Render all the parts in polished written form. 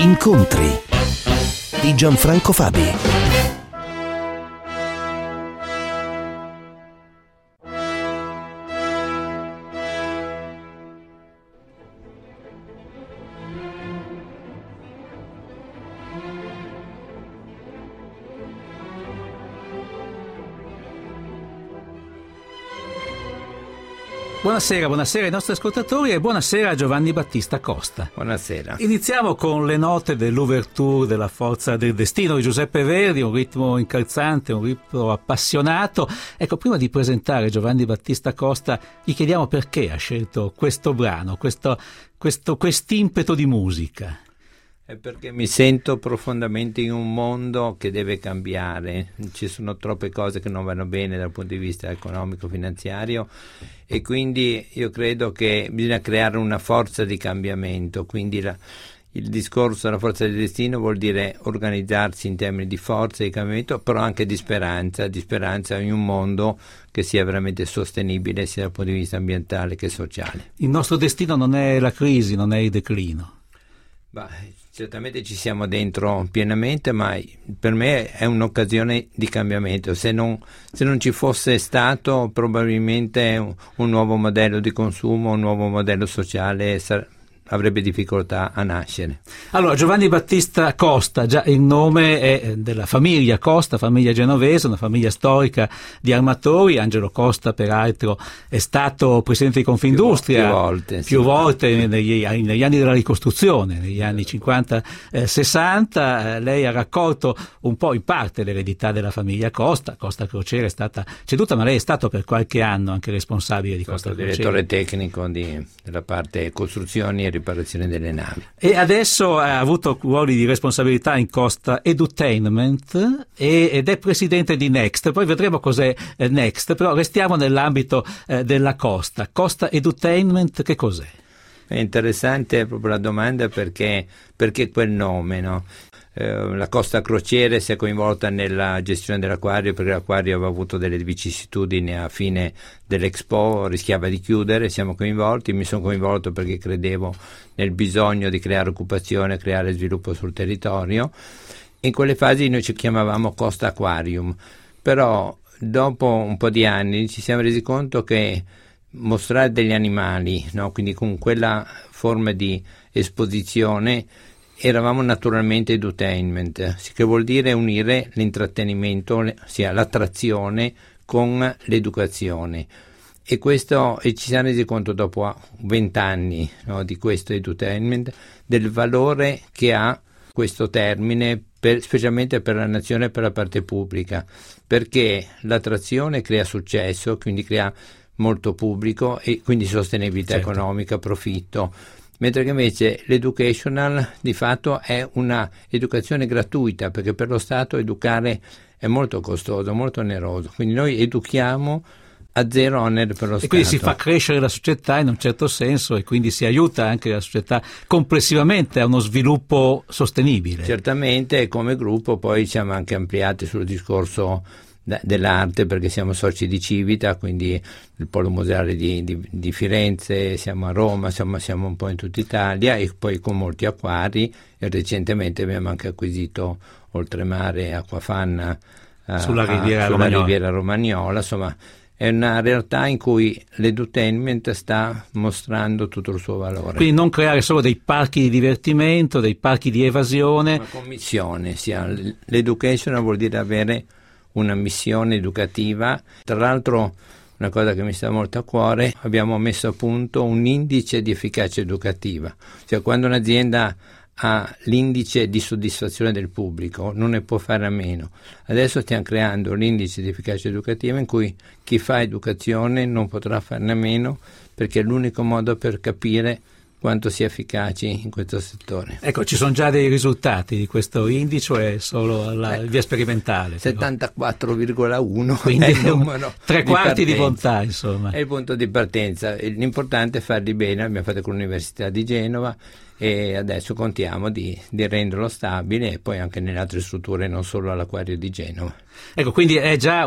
Incontri di Gianfranco Fabi. Buonasera ai nostri ascoltatori e buonasera a Giovanni Battista Costa. Buonasera. Iniziamo con le note dell'ouverture della Forza del Destino di Giuseppe Verdi, un ritmo incalzante, un ritmo appassionato. Ecco, prima di presentare Giovanni Battista Costa, gli chiediamo perché ha scelto questo brano, quest'impeto di musica. È perché mi sento profondamente in un mondo che deve cambiare, ci sono troppe cose che non vanno bene dal punto di vista economico-finanziario e quindi io credo che bisogna creare una forza di cambiamento, quindi il discorso della forza del destino vuol dire organizzarsi in termini di forza di cambiamento, però anche di speranza in un mondo che sia veramente sostenibile sia dal punto di vista ambientale che sociale. Il nostro destino non è la crisi, non è il declino. Certamente ci siamo dentro pienamente, ma per me è un'occasione di cambiamento. Se non ci fosse stato, probabilmente un nuovo modello di consumo, un nuovo modello sociale avrebbe difficoltà a nascere. Allora, Giovanni Battista Costa, già il nome è della famiglia Costa, famiglia genovese, una famiglia storica di armatori. Angelo Costa, peraltro, è stato presidente di Confindustria più volte negli anni della ricostruzione, negli anni 50-60. Lei ha raccolto un po' in parte l'eredità della famiglia Costa. Costa Crociere è stata ceduta, ma lei è stato per qualche anno anche responsabile di Costa Crociere. Direttore tecnico della parte costruzioni e riparazione delle navi. E adesso ha avuto ruoli di responsabilità in Costa Edutainment ed è presidente di Next. Poi vedremo cos'è Next, però restiamo nell'ambito della Costa. Costa Edutainment che cos'è? È interessante proprio la domanda perché quel nome, no? La Costa Crociere si è coinvolta nella gestione dell'acquario perché l'acquario aveva avuto delle vicissitudini a fine dell'Expo, rischiava di chiudere, siamo coinvolti, mi sono coinvolto perché credevo nel bisogno di creare occupazione, creare sviluppo sul territorio. In quelle fasi noi ci chiamavamo Costa Aquarium, però dopo un po' di anni ci siamo resi conto che mostrare degli animali, no? Quindi con quella forma di esposizione eravamo naturalmente edutainment, che vuol dire unire l'intrattenimento, sia l'attrazione con l'educazione. E ci siamo resi conto dopo 20 anni, no, di questo edutainment, del valore che ha questo termine, specialmente per la nazione e per la parte pubblica, perché l'attrazione crea successo, quindi crea molto pubblico e quindi sostenibilità economica, profitto. Mentre che invece l'educational di fatto è una educazione gratuita, perché per lo Stato educare è molto costoso, molto oneroso, quindi noi educhiamo a zero onere per lo Stato. E quindi si fa crescere la società in un certo senso e quindi si aiuta anche la società complessivamente a uno sviluppo sostenibile. Certamente, e come gruppo poi siamo anche ampliati sul discorso dell'arte perché siamo soci di Civita, quindi il polo museale di Firenze, siamo a Roma, siamo un po' in tutta Italia e poi con molti acquari e recentemente abbiamo anche acquisito oltremare Acquafanna sulla riviera romagnola. Insomma è una realtà in cui l'edutainment sta mostrando tutto il suo valore. Quindi non creare solo dei parchi di divertimento, dei parchi di evasione. Una commissione, l'education vuol dire avere una missione educativa. Tra l'altro, una cosa che mi sta molto a cuore, abbiamo messo a punto un indice di efficacia educativa, cioè quando un'azienda ha l'indice di soddisfazione del pubblico non ne può fare a meno. Adesso stiamo creando l'indice di efficacia educativa in cui chi fa educazione non potrà farne a meno, perché è l'unico modo per capire quanto sia efficaci in questo settore. Ecco, ci sono già dei risultati di questo indice o è solo via sperimentale? 74,1 quindi è il numero tre quarti di bontà, insomma. È il punto di partenza. L'importante è farli bene, l'abbiamo fatto con l'Università di Genova e adesso contiamo di renderlo stabile e poi anche nelle altre strutture, non solo all'Acquario di Genova. Ecco, quindi è già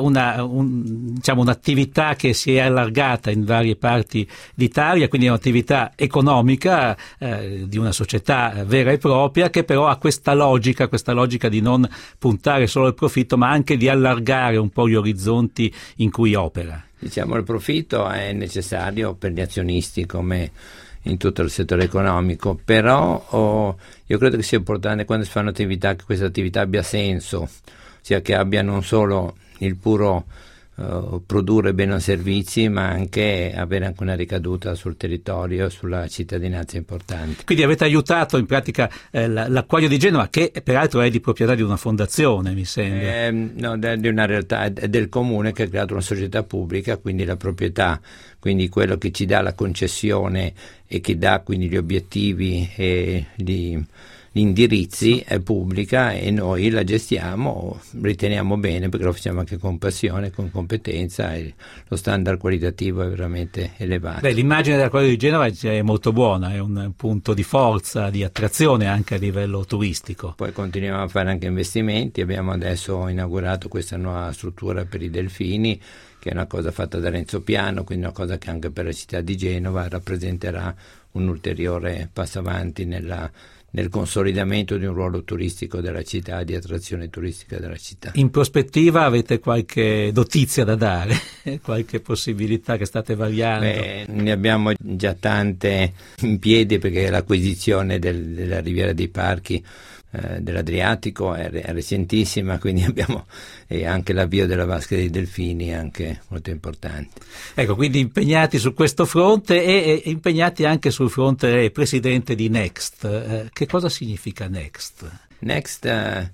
un'attività che si è allargata in varie parti d'Italia, quindi è un'attività economica di una società vera e propria, che però ha questa logica di non puntare solo al profitto, ma anche di allargare un po' gli orizzonti in cui opera. Diciamo, il profitto è necessario per gli azionisti come in tutto il settore economico, però io credo che sia importante quando si fa un'attività che questa attività abbia senso, ossia che abbia non solo il puro produrre beni o servizi, ma anche avere anche una ricaduta sul territorio, sulla cittadinanza importante. Quindi avete aiutato in pratica l'Acquario di Genova, che peraltro è di proprietà di una fondazione, mi sembra. No, di una realtà del comune che ha creato una società pubblica, quindi la proprietà, quindi quello che ci dà la concessione e che dà quindi gli obiettivi e gli indirizzi è pubblica e noi la gestiamo, riteniamo bene, perché lo facciamo anche con passione, con competenza, e lo standard qualitativo è veramente elevato. L'immagine dell'Acquario di Genova è molto buona, è un punto di forza, di attrazione anche a livello turistico. Poi continuiamo a fare anche investimenti, abbiamo adesso inaugurato questa nuova struttura per i delfini, che è una cosa fatta da Renzo Piano, quindi una cosa che anche per la città di Genova rappresenterà un ulteriore passo avanti nel consolidamento di un ruolo turistico della città, di attrazione turistica della città. In prospettiva avete qualche notizia da dare? Qualche possibilità che state vagliando? Ne abbiamo già tante in piedi, perché l'acquisizione della Riviera dei Parchi dell'Adriatico è recentissima, quindi abbiamo anche l'avvio della Vasca dei Delfini, anche molto importante. Ecco, quindi impegnati su questo fronte e impegnati anche sul fronte presidente di Next. Che cosa significa Next? Next,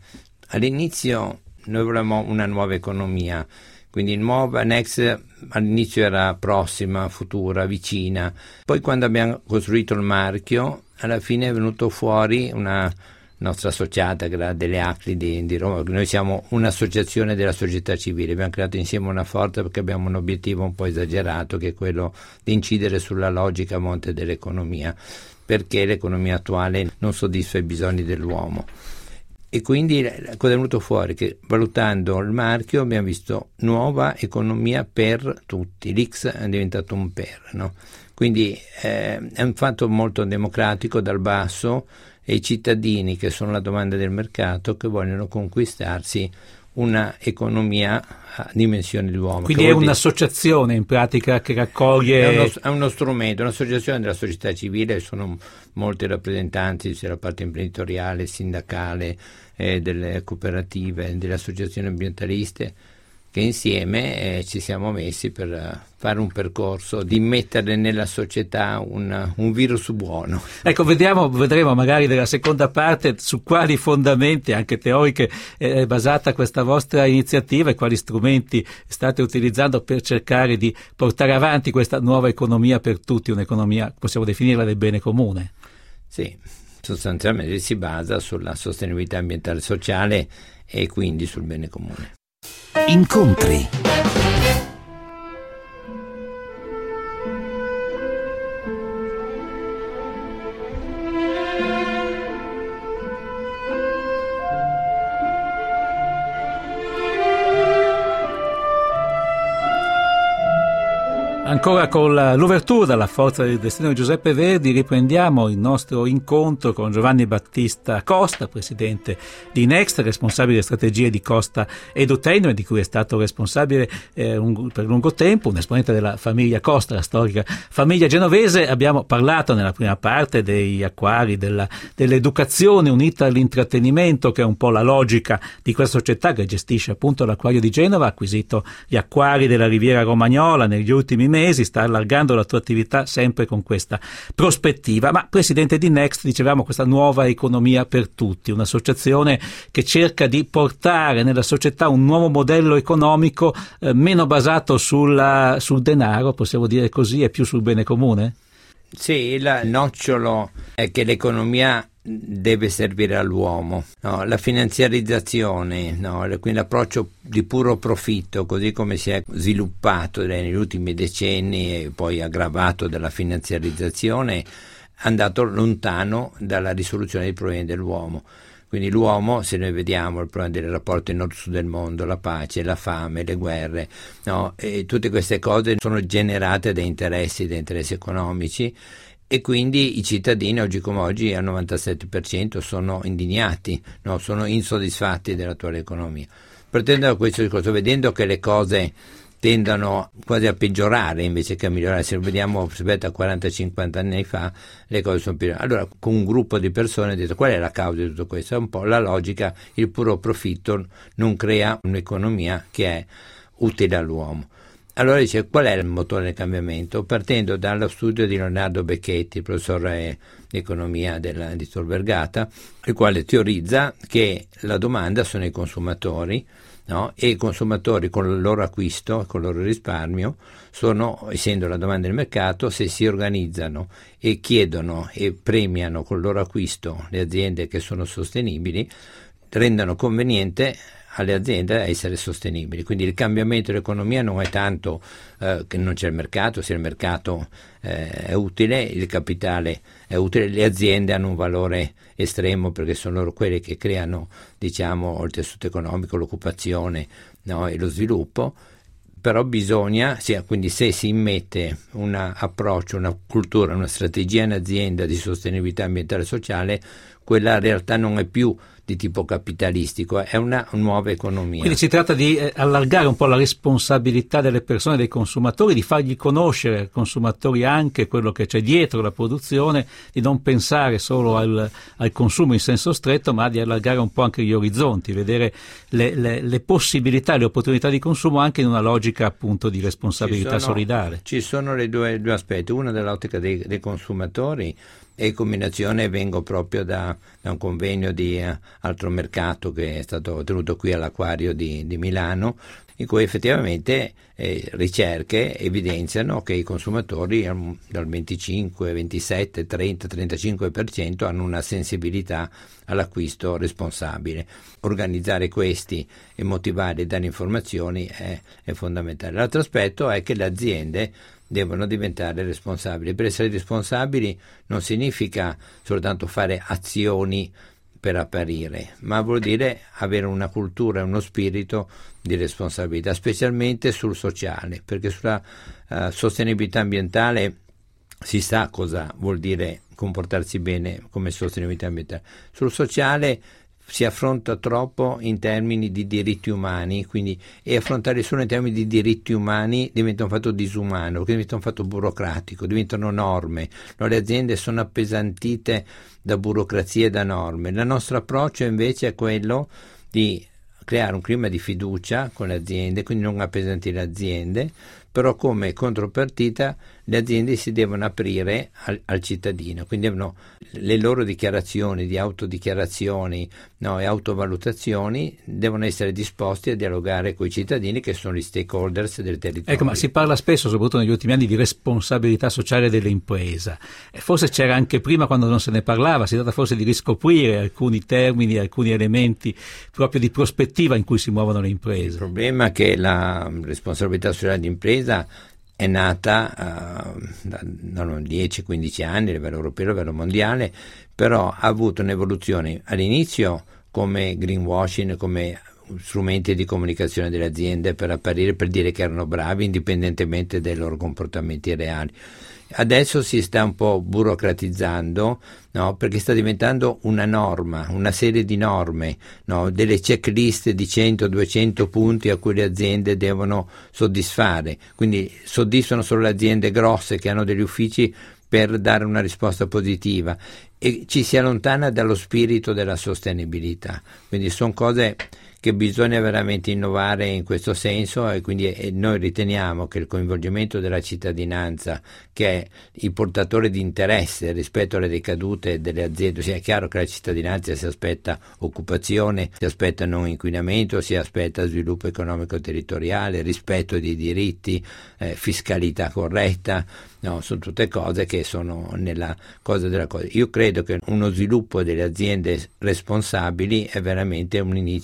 all'inizio noi volevamo una nuova economia, quindi nuova. Next all'inizio era prossima, futura, vicina, poi quando abbiamo costruito il marchio alla fine è venuto fuori una nostra associata, che era delle Acli di Roma. Noi siamo un'associazione della società civile, abbiamo creato insieme una forza perché abbiamo un obiettivo un po' esagerato, che è quello di incidere sulla logica a monte dell'economia, perché l'economia attuale non soddisfa i bisogni dell'uomo. E quindi cosa è venuto fuori? Che valutando il marchio abbiamo visto nuova economia per tutti, l'X è diventato un per, no? Quindi è un fatto molto democratico dal basso, e i cittadini, che sono la domanda del mercato, che vogliono conquistarsi una economia a dimensione di uomo. Quindi è un'associazione in pratica che raccoglie... È uno strumento, un'associazione della società civile, sono molti rappresentanti della parte imprenditoriale, sindacale, delle cooperative, delle associazioni ambientaliste, che insieme ci siamo messi per fare un percorso di mettere nella società un virus buono. Ecco, vedremo magari nella seconda parte su quali fondamenti anche teoriche è basata questa vostra iniziativa e quali strumenti state utilizzando per cercare di portare avanti questa nuova economia per tutti, un'economia, possiamo definirla, del bene comune. Sì, sostanzialmente si basa sulla sostenibilità ambientale e sociale e quindi sul bene comune. Incontri. Ancora con l'ouverture dalla Forza del Destino di Giuseppe Verdi riprendiamo il nostro incontro con Giovanni Battista Costa, presidente di Next, responsabile strategie di Costa Edutainment, di cui è stato responsabile per lungo tempo, un esponente della famiglia Costa, la storica famiglia genovese. Abbiamo parlato nella prima parte degli acquari, dell'educazione unita all'intrattenimento, che è un po' la logica di questa società che gestisce appunto l'Acquario di Genova, ha acquisito gli acquari della Riviera Romagnola negli ultimi mesi, sta allargando la tua attività sempre con questa prospettiva. Ma presidente di Next, dicevamo, questa nuova economia per tutti, un'associazione che cerca di portare nella società un nuovo modello economico meno basato sul denaro, possiamo dire così, e più sul bene comune? Sì, il nocciolo è che l'economia deve servire all'uomo, no? La finanziarizzazione, no? Quindi l'approccio di puro profitto, così come si è sviluppato negli ultimi decenni e poi aggravato dalla finanziarizzazione, andato lontano dalla risoluzione dei problemi dell'uomo. Quindi l'uomo, se noi vediamo il problema del rapporto nord-sud del mondo, la pace, la fame, le guerre, no? E tutte queste cose sono generate da interessi economici, e quindi i cittadini oggi come oggi al 97% sono indignati, no? Sono insoddisfatti dell'attuale economia. Partendo da questo discorso, vedendo che le cose tendono quasi a peggiorare invece che a migliorare, se lo vediamo rispetto a 40-50 anni fa, le cose sono peggiorate. Allora, con un gruppo di persone ho detto: qual è la causa di tutto questo? È un po' la logica, il puro profitto non crea un'economia che è utile all'uomo. Allora dice: qual è il motore del cambiamento? Partendo dallo studio di Leonardo Becchetti, professore di economia di Tor Vergata, il quale teorizza che la domanda sono i consumatori, no? E i consumatori con il loro acquisto, con il loro risparmio, sono, essendo la domanda del mercato, se si organizzano e chiedono e premiano con il loro acquisto le aziende che sono sostenibili, rendono conveniente alle aziende a essere sostenibili. Quindi il cambiamento dell'economia non è tanto che non c'è il mercato, se il mercato è utile, il capitale è utile, le aziende hanno un valore estremo perché sono loro quelle che creano, diciamo, il tessuto economico, l'occupazione, no? E lo sviluppo. Però bisogna, quindi se si immette un approccio, una cultura, una strategia in azienda di sostenibilità ambientale e sociale, quella in realtà non è più di tipo capitalistico, è una nuova economia. Quindi si tratta di allargare un po' la responsabilità delle persone, dei consumatori, di fargli conoscere ai consumatori anche quello che c'è dietro la produzione, di non pensare solo al consumo in senso stretto, ma di allargare un po' anche gli orizzonti, vedere le possibilità e le opportunità di consumo anche in una logica appunto di responsabilità solidale. Ci sono i due aspetti, uno dall'ottica dei consumatori, e in combinazione vengo proprio da un convegno di altro mercato che è stato tenuto qui all'Acquario di Milano, in cui effettivamente ricerche evidenziano che i consumatori dal 25, 27, 30, 35% hanno una sensibilità all'acquisto responsabile. Organizzare questi e motivare e dare informazioni è fondamentale. L'altro aspetto è che le aziende devono diventare responsabili. Per essere responsabili non significa soltanto fare azioni per apparire, ma vuol dire avere una cultura e uno spirito di responsabilità, specialmente sul sociale, perché sulla sostenibilità ambientale si sa cosa vuol dire comportarsi bene come sostenibilità ambientale. Sul sociale si affronta troppo in termini di diritti umani, quindi, e affrontare solo in termini di diritti umani diventa un fatto disumano, perché diventa un fatto burocratico, diventano norme. No, le aziende sono appesantite da burocrazie e da norme. Il nostro approccio invece è quello di creare un clima di fiducia con le aziende, quindi non appesantire le aziende, però come contropartita le aziende si devono aprire al cittadino, quindi le loro dichiarazioni di autodichiarazioni, no, e autovalutazioni devono essere disposti a dialogare con i cittadini che sono gli stakeholders del territorio. Ecco, ma si parla spesso, soprattutto negli ultimi anni, di responsabilità sociale dell'impresa. Forse c'era anche prima quando non se ne parlava, si tratta forse di riscoprire alcuni termini, alcuni elementi proprio di prospettiva in cui si muovono le imprese. Il problema è che la responsabilità sociale di impresa è nata da 10-15 anni a livello europeo, a livello mondiale, però ha avuto un'evoluzione all'inizio come greenwashing, come strumenti di comunicazione delle aziende per apparire, per dire che erano bravi indipendentemente dai loro comportamenti reali. Adesso si sta un po' burocratizzando, no? Perché sta diventando una norma, una serie di norme, no? Delle checklist di 100-200 punti a cui le aziende devono soddisfare. Quindi soddisfano solo le aziende grosse che hanno degli uffici per dare una risposta positiva, e ci si allontana dallo spirito della sostenibilità. Quindi sono cose che bisogna veramente innovare in questo senso, e quindi noi riteniamo che il coinvolgimento della cittadinanza, che è il portatore di interesse rispetto alle ricadute delle aziende, sia chiaro che la cittadinanza si aspetta occupazione, si aspetta non inquinamento, si aspetta sviluppo economico territoriale, rispetto dei diritti, fiscalità corretta, no, sono tutte cose che sono nella cosa della cosa. Io credo che uno sviluppo delle aziende responsabili è veramente un inizio di una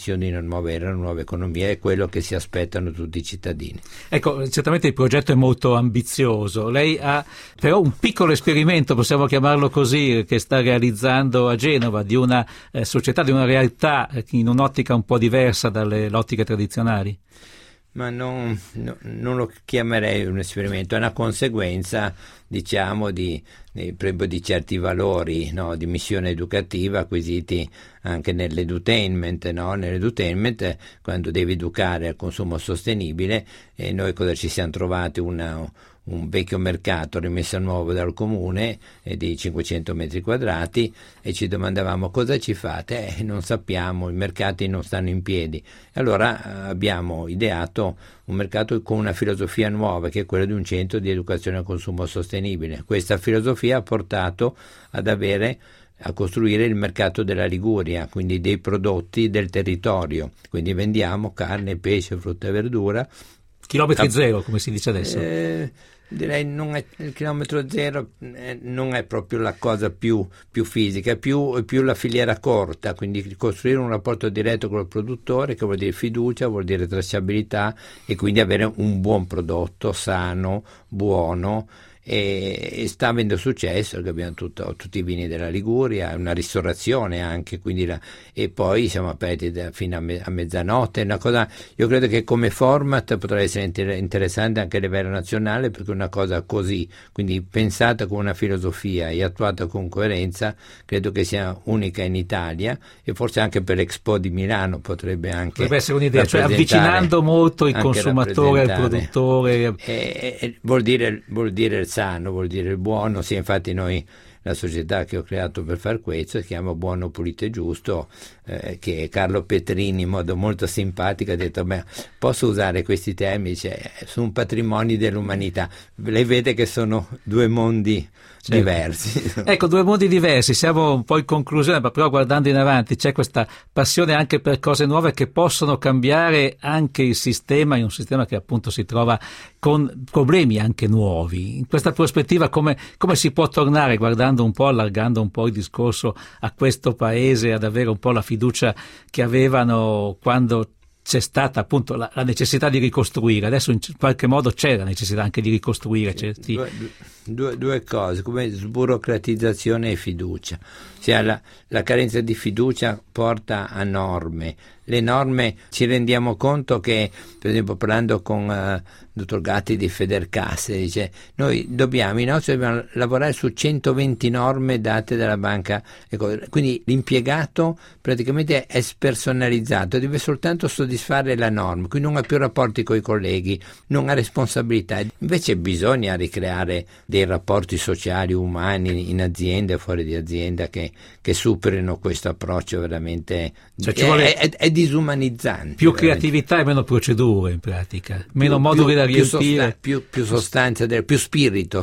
nuova era, una nuova economia, è quello che si aspettano tutti i cittadini. Ecco, certamente il progetto è molto ambizioso. Lei ha però un piccolo esperimento, possiamo chiamarlo così, che sta realizzando a Genova, di una società, di una realtà in un'ottica un po' diversa dalle ottiche tradizionali. Ma non lo chiamerei un esperimento, è una conseguenza, diciamo, di certi valori, no? Di missione educativa acquisiti anche nell'edutainment, no? Nell'edutainment, quando devi educare al consumo sostenibile, e noi cosa ci siamo trovati? Un vecchio mercato rimesso a nuovo dal comune di 500 metri quadrati, e ci domandavamo: cosa ci fate? Non sappiamo, i mercati non stanno in piedi. Allora abbiamo ideato un mercato con una filosofia nuova, che è quella di un centro di educazione al consumo sostenibile. Questa filosofia ha portato a costruire il mercato della Liguria, quindi dei prodotti del territorio, quindi vendiamo carne, pesce, frutta e verdura. Chilometri zero, come si dice adesso. Direi il chilometro zero non è proprio la cosa più fisica, è più la filiera corta, quindi costruire un rapporto diretto con il produttore, che vuol dire fiducia, vuol dire tracciabilità, e quindi avere un buon prodotto, sano, buono, e sta avendo successo, che abbiamo tutti i vini della Liguria, una ristorazione anche, quindi e poi siamo aperti fino a mezzanotte. Una cosa, io credo che come format potrà essere interessante anche a livello nazionale, perché una cosa così, quindi pensata con una filosofia e attuata con coerenza, credo che sia unica in Italia, e forse anche per l'Expo di Milano potrebbe essere un'idea, cioè avvicinando molto il consumatore al produttore. Vuol dire il sano, vuol dire il buono. Sì, infatti noi, la società che ho creato per far questo, si chiama Buono, Pulito e Giusto, che Carlo Petrini in modo molto simpatico ha detto: beh, posso usare questi termini, su un patrimonio dell'umanità. Lei vede che sono due mondi diversi. Ecco, due mondi diversi, siamo un po' in conclusione, ma però guardando in avanti c'è questa passione anche per cose nuove che possono cambiare anche il sistema, in un sistema che appunto si trova con problemi anche nuovi. In questa prospettiva come si può tornare, guardando un po', allargando un po' il discorso a questo paese, ad avere un po' la fiducia che avevano quando c'è stata appunto la necessità di ricostruire? Adesso in qualche modo c'è la necessità anche di ricostruire certi... Due cose, come sburocratizzazione e fiducia. La carenza di fiducia porta a norme. Le norme, ci rendiamo conto che, per esempio, parlando con dottor Gatti di Federcasse, dice: noi dobbiamo lavorare su 120 norme date dalla banca, quindi l'impiegato praticamente è spersonalizzato, deve soltanto soddisfare la norma, quindi non ha più rapporti con i colleghi, non ha responsabilità. Invece bisogna ricreare dei rapporti sociali, umani, in azienda e fuori di azienda, che superino questo approccio veramente, è disumanizzante. Più creatività e meno procedure, in pratica, meno moduli da riempire, più sostanza, più spirito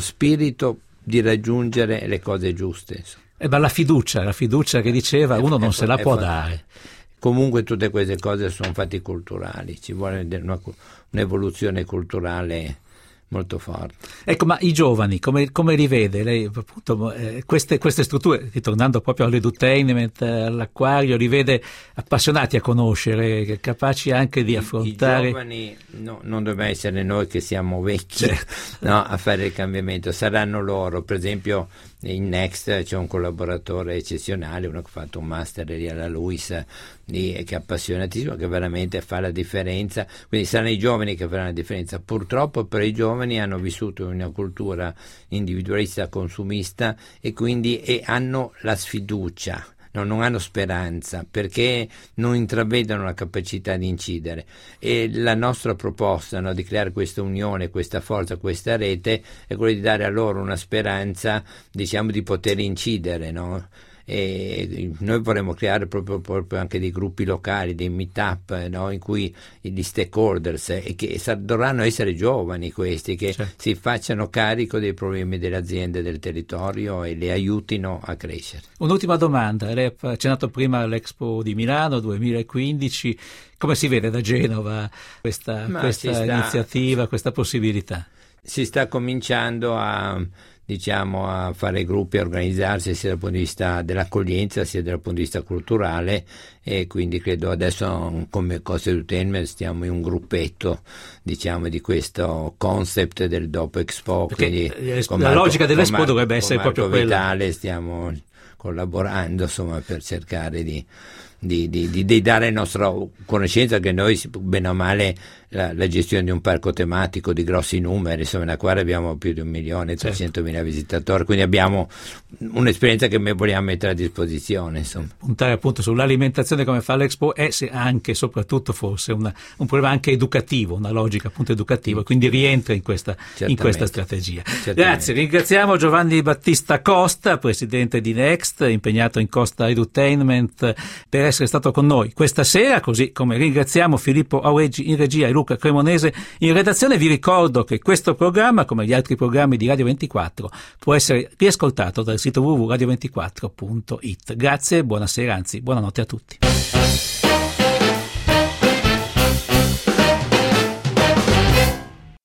di raggiungere le cose giuste. Ma la fiducia che diceva, uno non se la può dare. Comunque tutte queste cose sono fatti culturali, ci vuole un'evoluzione culturale molto forte. Ecco, ma i giovani come li vede lei, appunto, queste strutture, ritornando proprio all'edutainment, all'acquario, li vede appassionati a conoscere, capaci anche di affrontare? I giovani non dobbiamo essere noi che siamo vecchi, no, a fare il cambiamento, saranno loro. Per esempio in Next c'è un collaboratore eccezionale, uno che ha fatto un master lì alla LUIS, che è appassionatissimo, che veramente fa la differenza. Quindi saranno i giovani che faranno la differenza. Purtroppo per i giovani hanno vissuto in una cultura individualista, consumista, e quindi hanno la sfiducia, non hanno speranza, perché non intravedono la capacità di incidere. E la nostra proposta, no, di creare questa unione, questa forza, questa rete, è quella di dare a loro una speranza, diciamo, di poter incidere, no? E noi vorremmo creare proprio anche dei gruppi locali, dei meet-up, no? In cui gli stakeholders, e che dovranno essere giovani questi, che si facciano carico dei problemi delle aziende del territorio e le aiutino a crescere. Un'ultima domanda, lei ha accennato prima all'Expo di Milano 2015, come si vede da Genova questa iniziativa, questa possibilità? Si sta cominciando a diciamo, a fare gruppi, a organizzarsi sia dal punto di vista dell'accoglienza sia dal punto di vista culturale, e quindi credo adesso come Costa Edutainment stiamo in un gruppetto, diciamo, di questo concept del dopo Expo. Perché la logica dell'Expo dovrebbe essere proprio quella. Vitale stiamo collaborando, insomma, per cercare di dare la nostra conoscenza, che noi, bene o male, la gestione di un parco tematico di grossi numeri, insomma, nell'acquario abbiamo più di 1.300.000 visitatori, quindi abbiamo un'esperienza che vogliamo mettere a disposizione, insomma. Puntare appunto sull'alimentazione come fa l'Expo è anche e soprattutto forse un problema anche educativo, una logica appunto educativa, quindi rientra in questa strategia. Grazie, ringraziamo Giovanni Battista Costa, presidente di Next, impegnato in Costa Edutainment, per essere stato con noi questa sera, così come ringraziamo Filippo Aureggi in regia e Luca Cremonese in redazione. Vi ricordo che questo programma, come gli altri programmi di Radio 24, può essere riascoltato dal sito www.radio24.it. Grazie, buonasera, anzi buonanotte a tutti.